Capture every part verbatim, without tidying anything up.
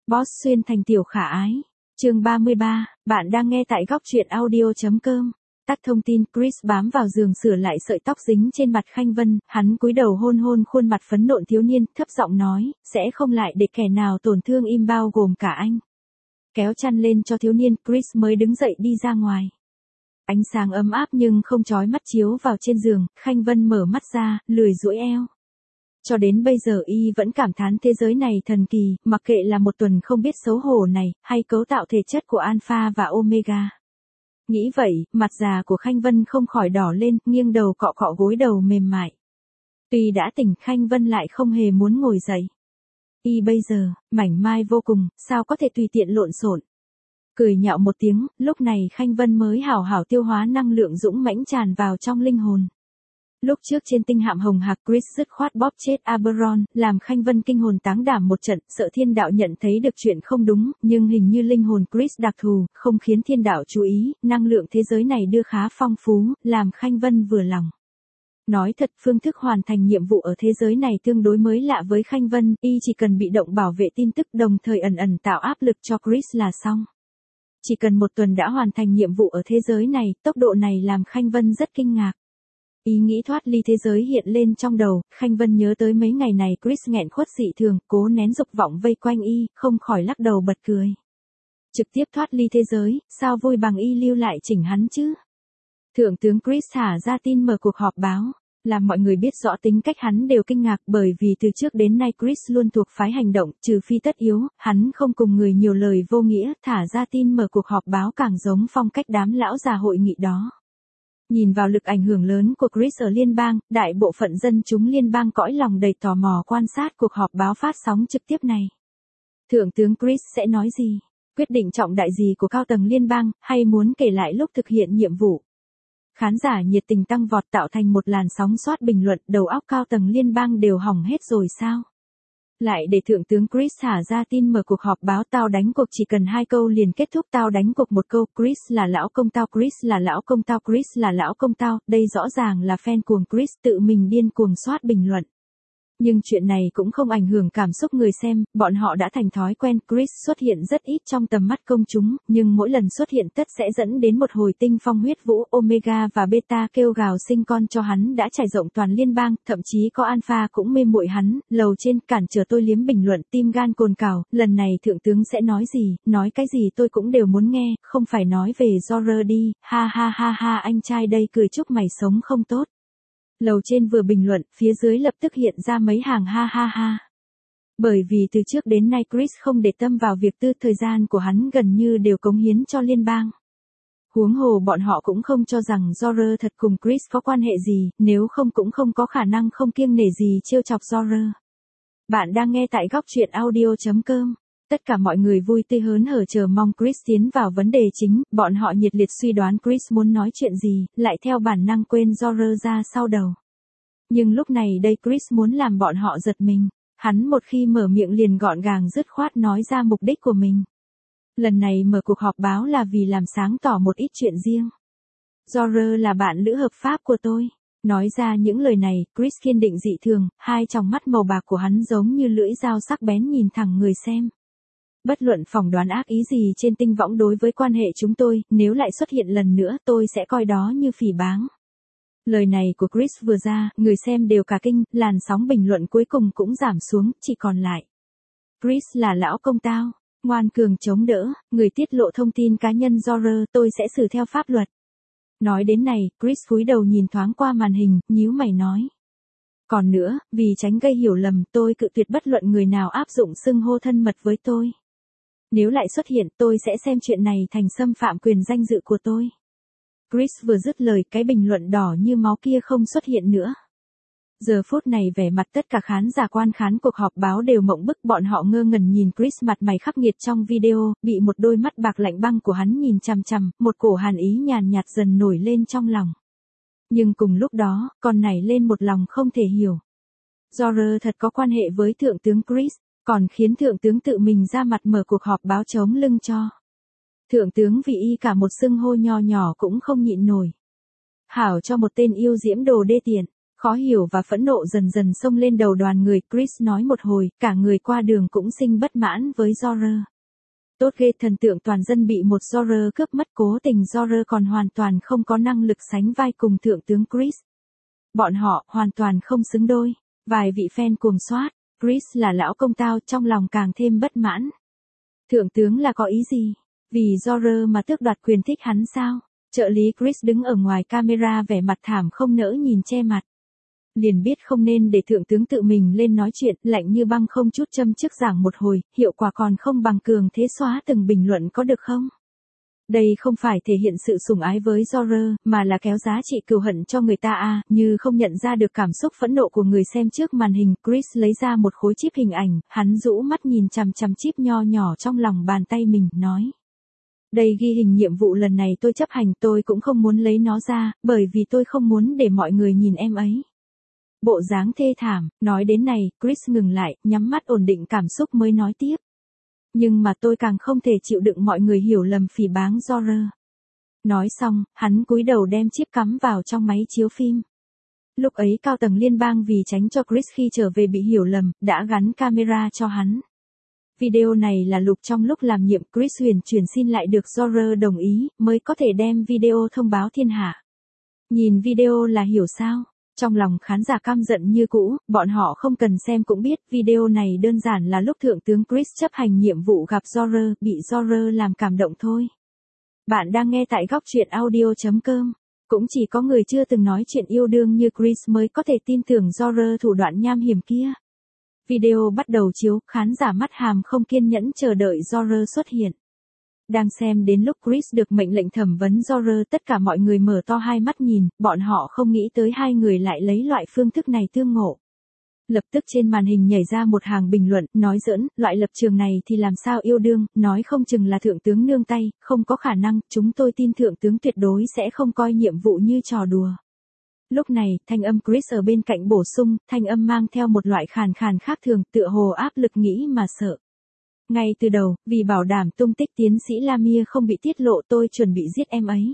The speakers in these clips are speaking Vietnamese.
Boss xuyên thành tiểu khả ái. Chương ba mươi ba, bạn đang nghe tại góc truyện audio.com. Tắt thông tin, Chris bám vào giường sửa lại sợi tóc dính trên mặt Khanh Vân, hắn cúi đầu hôn hôn khuôn mặt phấn nộn thiếu niên, thấp giọng nói, sẽ không lại để kẻ nào tổn thương im bao gồm cả anh. Kéo chăn lên cho thiếu niên, Chris mới đứng dậy đi ra ngoài. Ánh sáng ấm áp nhưng không chói mắt chiếu vào trên giường, Khanh Vân mở mắt ra, lười duỗi eo. Cho đến bây giờ y vẫn cảm thán thế giới này thần kỳ, mặc kệ là một tuần không biết xấu hổ này, hay cấu tạo thể chất của Alpha và Omega. Nghĩ vậy, mặt già của Khanh Vân không khỏi đỏ lên, nghiêng đầu cọ cọ gối đầu mềm mại. Tuy đã tỉnh, Khanh Vân lại không hề muốn ngồi dậy. Y bây giờ, mảnh mai vô cùng, sao có thể tùy tiện lộn xộn. Cười nhạo một tiếng, lúc này Khanh Vân mới hảo hảo tiêu hóa năng lượng dũng mãnh tràn vào trong linh hồn. Lúc trước trên tinh hạm hồng hạc, Chris dứt khoát bóp chết Aberon, làm Khanh Vân kinh hồn táng đảm một trận, sợ thiên đạo nhận thấy được chuyện không đúng, nhưng hình như linh hồn Chris đặc thù, không khiến thiên đạo chú ý, năng lượng thế giới này đưa khá phong phú, làm Khanh Vân vừa lòng. Nói thật, phương thức hoàn thành nhiệm vụ ở thế giới này tương đối mới lạ với Khanh Vân, y chỉ cần bị động bảo vệ tin tức đồng thời ẩn ẩn tạo áp lực cho Chris là xong. Chỉ cần một tuần đã hoàn thành nhiệm vụ ở thế giới này, tốc độ này làm Khanh Vân rất kinh ngạc. Ý nghĩ thoát ly thế giới hiện lên trong đầu, Khanh Vân nhớ tới mấy ngày này Chris nghẹn khuất dị thường, cố nén dục vọng vây quanh y, không khỏi lắc đầu bật cười. Trực tiếp thoát ly thế giới, sao vui bằng y lưu lại chỉnh hắn chứ? Thượng tướng Chris thả ra tin mở cuộc họp báo, làm mọi người biết rõ tính cách hắn đều kinh ngạc, bởi vì từ trước đến nay Chris luôn thuộc phái hành động, trừ phi tất yếu, hắn không cùng người nhiều lời vô nghĩa, thả ra tin mở cuộc họp báo càng giống phong cách đám lão già hội nghị đó. Nhìn vào lực ảnh hưởng lớn của Chris ở liên bang, đại bộ phận dân chúng liên bang cõi lòng đầy tò mò quan sát cuộc họp báo phát sóng trực tiếp này. Thượng tướng Chris sẽ nói gì? Quyết định trọng đại gì của cao tầng liên bang, hay muốn kể lại lúc thực hiện nhiệm vụ? Khán giả nhiệt tình tăng vọt tạo thành một làn sóng xoát bình luận, đầu óc cao tầng liên bang đều hỏng hết rồi sao? Lại để thượng tướng Chris thả ra tin mở cuộc họp báo, tao đánh cuộc chỉ cần hai câu liền kết thúc, tao đánh cuộc một câu, Chris là lão công tao, Chris là lão công tao, Chris là lão công tao, đây rõ ràng là fan cuồng Chris tự mình điên cuồng soát bình luận. Nhưng chuyện này cũng không ảnh hưởng cảm xúc người xem, bọn họ đã thành thói quen, Chris xuất hiện rất ít trong tầm mắt công chúng, nhưng mỗi lần xuất hiện tất sẽ dẫn đến một hồi tinh phong huyết vũ, Omega và Beta kêu gào sinh con cho hắn đã trải rộng toàn liên bang, thậm chí có Alpha cũng mê muội hắn, lầu trên cản trở tôi liếm bình luận, tim gan cồn cào, lần này thượng tướng sẽ nói gì, nói cái gì tôi cũng đều muốn nghe, không phải nói về Jorah đi, ha ha ha ha anh trai đây cười chúc mày sống không tốt. Lầu trên vừa bình luận, phía dưới lập tức hiện ra mấy hàng ha ha ha. Bởi vì từ trước đến nay Chris không để tâm vào việc tư, thời gian của hắn gần như đều cống hiến cho liên bang. Huống hồ bọn họ cũng không cho rằng Jorah thật cùng Chris có quan hệ gì, nếu không cũng không có khả năng không kiêng nể gì trêu chọc Jorah. Bạn đang nghe tại góc truyện audio.com. Tất cả mọi người vui tươi hớn hở chờ mong Chris tiến vào vấn đề chính, bọn họ nhiệt liệt suy đoán Chris muốn nói chuyện gì, lại theo bản năng quên Jorah ra sau đầu. Nhưng lúc này đây Chris muốn làm bọn họ giật mình, hắn một khi mở miệng liền gọn gàng dứt khoát nói ra mục đích của mình. Lần này mở cuộc họp báo là vì làm sáng tỏ một ít chuyện riêng. Jorah là bạn lữ hợp pháp của tôi. Nói ra những lời này, Chris kiên định dị thường, hai tròng mắt màu bạc của hắn giống như lưỡi dao sắc bén nhìn thẳng người xem. Bất luận phỏng đoán ác ý gì trên tinh võng đối với quan hệ chúng tôi, nếu lại xuất hiện lần nữa tôi sẽ coi đó như phỉ báng. Lời này của Chris vừa ra, người xem đều cả kinh, làn sóng bình luận cuối cùng cũng giảm xuống, chỉ còn lại. Chris là lão công tao, ngoan cường chống đỡ, người tiết lộ thông tin cá nhân Jorah, tôi sẽ xử theo pháp luật. Nói đến này, Chris cúi đầu nhìn thoáng qua màn hình, nhíu mày nói. Còn nữa, vì tránh gây hiểu lầm, tôi cự tuyệt bất luận người nào áp dụng xưng hô thân mật với tôi. Nếu lại xuất hiện, tôi sẽ xem chuyện này thành xâm phạm quyền danh dự của tôi. Chris vừa dứt lời, cái bình luận đỏ như máu kia không xuất hiện nữa. Giờ phút này vẻ mặt tất cả khán giả quan khán cuộc họp báo đều mộng bức, bọn họ ngơ ngẩn nhìn Chris mặt mày khắc nghiệt trong video, bị một đôi mắt bạc lạnh băng của hắn nhìn chằm chằm, một cổ hàn ý nhàn nhạt dần nổi lên trong lòng. Nhưng cùng lúc đó, còn nảy lên một lòng không thể hiểu. Jorah thật có quan hệ với thượng tướng Chris, còn khiến thượng tướng tự mình ra mặt mở cuộc họp báo chống lưng cho. Thượng tướng vì y cả một xưng hô nho nhỏ cũng không nhịn nổi. Hảo cho một tên yêu diễm đồ đê tiện. Khó hiểu và phẫn nộ dần dần xông lên đầu đoàn người, Chris nói một hồi, cả người qua đường cũng sinh bất mãn với George. Tốt ghê, thần tượng toàn dân bị một George cướp mất, cố tình George còn hoàn toàn không có năng lực sánh vai cùng thượng tướng Chris. Bọn họ hoàn toàn không xứng đôi. Vài vị fan cuồng soát, Chris là lão công tao, trong lòng càng thêm bất mãn. Thượng tướng là có ý gì? Vì George mà tước đoạt quyền thích hắn sao? Trợ lý Chris đứng ở ngoài camera vẻ mặt thảm không nỡ nhìn, che mặt. Liền biết không nên để thượng tướng tự mình lên nói chuyện, lạnh như băng không chút châm chước giảng một hồi, hiệu quả còn không bằng cường thế xóa từng bình luận có được không? Đây không phải thể hiện sự sủng ái với George, mà là kéo giá trị cừu hận cho người ta à, như không nhận ra được cảm xúc phẫn nộ của người xem trước màn hình, Chris lấy ra một khối chip hình ảnh, hắn rũ mắt nhìn chằm chằm chip nho nhỏ trong lòng bàn tay mình, nói. Đây ghi hình nhiệm vụ lần này tôi chấp hành, tôi cũng không muốn lấy nó ra, bởi vì tôi không muốn để mọi người nhìn em ấy. Bộ dáng thê thảm, nói đến này, Chris ngừng lại, nhắm mắt ổn định cảm xúc mới nói tiếp. Nhưng mà tôi càng không thể chịu đựng mọi người hiểu lầm phỉ báng George. Nói xong, hắn cúi đầu đem chip cắm vào trong máy chiếu phim. Lúc ấy cao tầng liên bang vì tránh cho Chris khi trở về bị hiểu lầm, đã gắn camera cho hắn. Video này là lục trong lúc làm nhiệm, Chris huyền chuyển xin lại được George đồng ý, mới có thể đem video thông báo thiên hạ. Nhìn video là hiểu sao? Trong lòng khán giả căm giận như cũ, bọn họ không cần xem cũng biết, video này đơn giản là lúc thượng tướng Chris chấp hành nhiệm vụ gặp George, bị George làm cảm động thôi. Bạn đang nghe tại góc truyện audio chấm com. Cũng chỉ có người chưa từng nói chuyện yêu đương như Chris mới có thể tin tưởng George thủ đoạn nham hiểm kia. Video bắt đầu chiếu, khán giả mắt hàm không kiên nhẫn chờ đợi George xuất hiện. Đang xem đến lúc Chris được mệnh lệnh thẩm vấn George, tất cả mọi người mở to hai mắt nhìn, bọn họ không nghĩ tới hai người lại lấy loại phương thức này tương ngộ. Lập tức trên màn hình nhảy ra một hàng bình luận, nói giỡn, loại lập trường này thì làm sao yêu đương, nói không chừng là thượng tướng nương tay, không có khả năng, chúng tôi tin thượng tướng tuyệt đối sẽ không coi nhiệm vụ như trò đùa. Lúc này, thanh âm Chris ở bên cạnh bổ sung, thanh âm mang theo một loại khàn khàn khác thường, tựa hồ áp lực nghĩ mà sợ. Ngay từ đầu, vì bảo đảm tung tích tiến sĩ Lamia không bị tiết lộ, tôi chuẩn bị giết em ấy.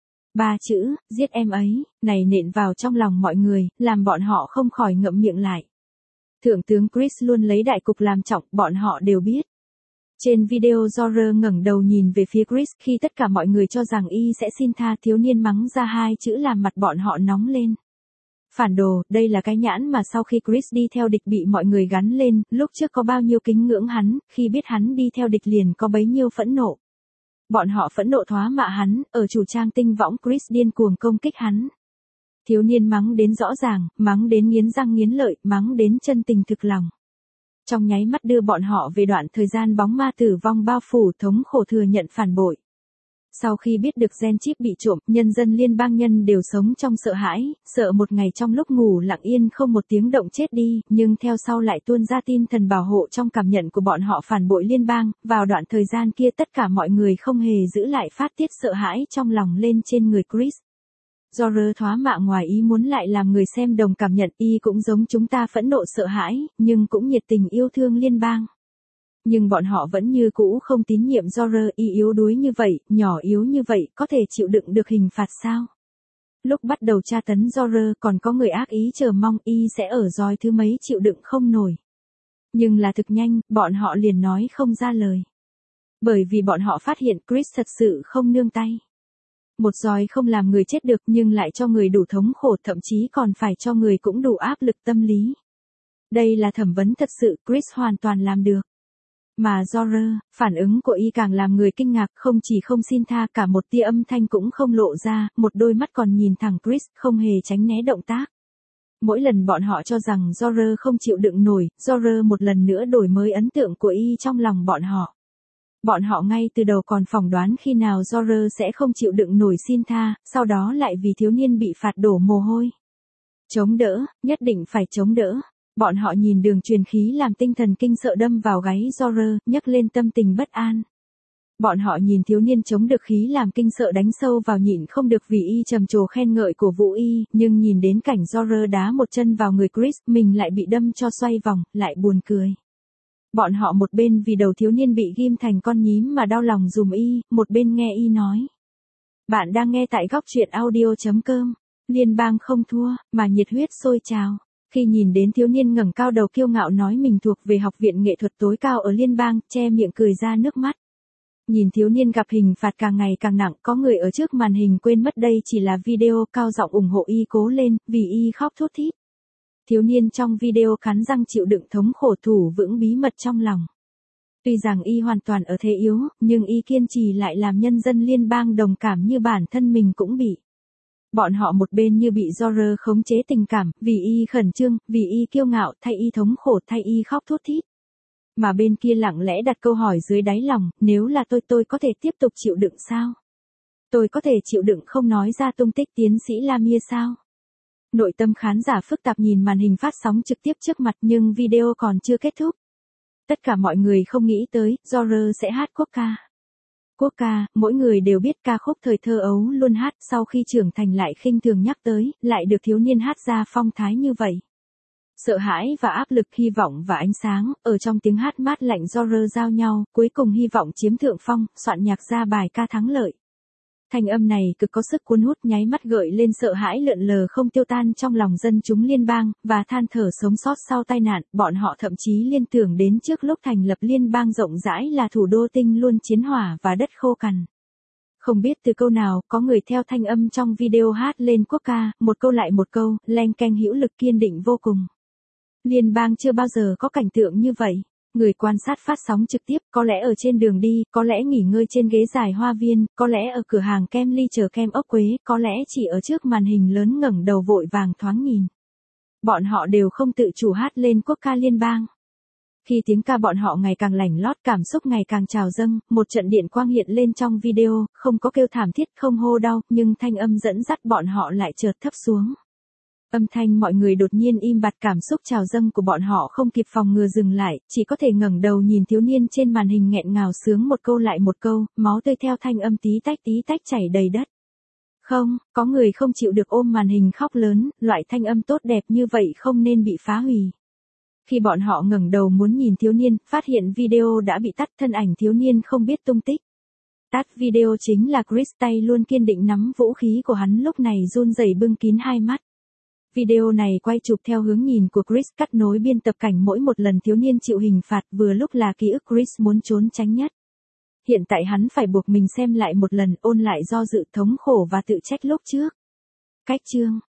Ba chữ, giết em ấy, này nện vào trong lòng mọi người, làm bọn họ không khỏi ngậm miệng lại. Thượng tướng Chris luôn lấy đại cục làm trọng, bọn họ đều biết. Trên video George ngẩng đầu nhìn về phía Chris, khi tất cả mọi người cho rằng y sẽ xin tha, thiếu niên mắng ra hai chữ làm mặt bọn họ nóng lên. Phản đồ, đây là cái nhãn mà sau khi Chris đi theo địch bị mọi người gắn lên, lúc trước có bao nhiêu kính ngưỡng hắn, khi biết hắn đi theo địch liền có bấy nhiêu phẫn nộ. Bọn họ phẫn nộ thoá mạ hắn, ở chủ trang tinh võng Chris điên cuồng công kích hắn. Thiếu niên mắng đến rõ ràng, mắng đến nghiến răng nghiến lợi, mắng đến chân tình thực lòng. Trong nháy mắt đưa bọn họ về đoạn thời gian bóng ma tử vong bao phủ, thống khổ thừa nhận phản bội. Sau khi biết được gen chip bị trộm, nhân dân liên bang nhân đều sống trong sợ hãi, sợ một ngày trong lúc ngủ lặng yên không một tiếng động chết đi, nhưng theo sau lại tuôn ra tin thần bảo hộ trong cảm nhận của bọn họ phản bội liên bang, vào đoạn thời gian kia tất cả mọi người không hề giữ lại phát tiết sợ hãi trong lòng lên trên người Chris. George thoá mạ ngoài ý muốn lại làm người xem đồng cảm nhận, y cũng giống chúng ta phẫn nộ sợ hãi, nhưng cũng nhiệt tình yêu thương liên bang. Nhưng bọn họ vẫn như cũ không tín nhiệm George, y yếu đuối như vậy, nhỏ yếu như vậy, có thể chịu đựng được hình phạt sao? Lúc bắt đầu tra tấn George còn có người ác ý chờ mong y sẽ ở gioi thứ mấy chịu đựng không nổi. Nhưng là thực nhanh, bọn họ liền nói không ra lời. Bởi vì bọn họ phát hiện Chris thật sự không nương tay. Một gioi không làm người chết được nhưng lại cho người đủ thống khổ, thậm chí còn phải cho người cũng đủ áp lực tâm lý. Đây là thẩm vấn thật sự, Chris hoàn toàn làm được. Mà George, phản ứng của y càng làm người kinh ngạc, không chỉ không xin tha, cả một tia âm thanh cũng không lộ ra, một đôi mắt còn nhìn thẳng Chris, không hề tránh né động tác. Mỗi lần bọn họ cho rằng George không chịu đựng nổi, George một lần nữa đổi mới ấn tượng của y trong lòng bọn họ. Bọn họ ngay từ đầu còn phỏng đoán khi nào George sẽ không chịu đựng nổi xin tha, sau đó lại vì thiếu niên bị phạt đổ mồ hôi. Chống đỡ, nhất định phải chống đỡ. Bọn họ nhìn đường truyền khí làm tinh thần kinh sợ đâm vào gáy George, nhấc lên tâm tình bất an. Bọn họ nhìn thiếu niên chống được khí làm kinh sợ đánh sâu vào nhịn không được vì y trầm trồ khen ngợi của Vũ Y, nhưng nhìn đến cảnh George đá một chân vào người Chris, mình lại bị đâm cho xoay vòng, lại buồn cười. Bọn họ một bên vì đầu thiếu niên bị ghim thành con nhím mà đau lòng dùm y, một bên nghe y nói. Bạn đang nghe tại góc truyện audio chấm com. Liên bang không thua, mà nhiệt huyết sôi trào. Khi nhìn đến thiếu niên ngẩng cao đầu kiêu ngạo nói mình thuộc về học viện nghệ thuật tối cao ở liên bang, che miệng cười ra nước mắt. Nhìn thiếu niên gặp hình phạt càng ngày càng nặng, có người ở trước màn hình quên mất đây chỉ là video, cao giọng ủng hộ y cố lên, vì y khóc thút thít. Thiếu niên trong video cắn răng chịu đựng thống khổ thủ vững bí mật trong lòng. Tuy rằng y hoàn toàn ở thế yếu, nhưng y kiên trì lại làm nhân dân liên bang đồng cảm như bản thân mình cũng bị. Bọn họ một bên như bị George khống chế tình cảm, vì y khẩn trương, vì y kiêu ngạo, thay y thống khổ, thay y khóc thút thít. Mà bên kia lặng lẽ đặt câu hỏi dưới đáy lòng, nếu là tôi tôi có thể tiếp tục chịu đựng sao? Tôi có thể chịu đựng không nói ra tung tích tiến sĩ Lamia sao? Nội tâm khán giả phức tạp nhìn màn hình phát sóng trực tiếp trước mặt nhưng video còn chưa kết thúc. Tất cả mọi người không nghĩ tới, George sẽ hát quốc ca. Quốc ca, mỗi người đều biết ca khúc thời thơ ấu luôn hát, sau khi trưởng thành lại khinh thường nhắc tới, lại được thiếu niên hát ra phong thái như vậy. Sợ hãi và áp lực, hy vọng và ánh sáng, ở trong tiếng hát mát lạnh George giao nhau, cuối cùng hy vọng chiếm thượng phong, soạn nhạc ra bài ca thắng lợi. Thanh âm này cực có sức cuốn hút, nháy mắt gợi lên sợ hãi lượn lờ không tiêu tan trong lòng dân chúng liên bang, và than thở sống sót sau tai nạn, bọn họ thậm chí liên tưởng đến trước lúc thành lập liên bang rộng rãi là thủ đô tinh luôn chiến hỏa và đất khô cằn. Không biết từ câu nào, có người theo thanh âm trong video hát lên quốc ca, một câu lại một câu, leng keng hữu lực kiên định vô cùng. Liên bang chưa bao giờ có cảnh tượng như vậy. Người quan sát phát sóng trực tiếp, có lẽ ở trên đường đi, có lẽ nghỉ ngơi trên ghế dài hoa viên, có lẽ ở cửa hàng kem ly chờ kem ốc quế, có lẽ chỉ ở trước màn hình lớn ngẩng đầu vội vàng thoáng nhìn. Bọn họ đều không tự chủ hát lên quốc ca liên bang. Khi tiếng ca bọn họ ngày càng lành lót, cảm xúc ngày càng trào dâng, một trận điện quang hiện lên trong video, không có kêu thảm thiết, không hô đau, nhưng thanh âm dẫn dắt bọn họ lại chợt thấp xuống. Âm thanh mọi người đột nhiên im bặt, cảm xúc trào dâng của bọn họ không kịp phòng ngừa dừng lại, chỉ có thể ngẩng đầu nhìn thiếu niên trên màn hình nghẹn ngào sướng một câu lại một câu, máu tươi theo thanh âm tí tách tí tách chảy đầy đất. Không, có người không chịu được ôm màn hình khóc lớn, loại thanh âm tốt đẹp như vậy không nên bị phá hủy. Khi bọn họ ngẩng đầu muốn nhìn thiếu niên, phát hiện video đã bị tắt, thân ảnh thiếu niên không biết tung tích. Tắt video chính là Chris, tay luôn kiên định nắm vũ khí của hắn lúc này run rẩy bưng kín hai mắt. Video này quay chụp theo hướng nhìn của Chris, cắt nối biên tập cảnh mỗi một lần thiếu niên chịu hình phạt, vừa lúc là ký ức Chris muốn trốn tránh nhất. Hiện tại hắn phải buộc mình xem lại một lần, ôn lại do dự, thống khổ và tự trách lúc trước. Cách chương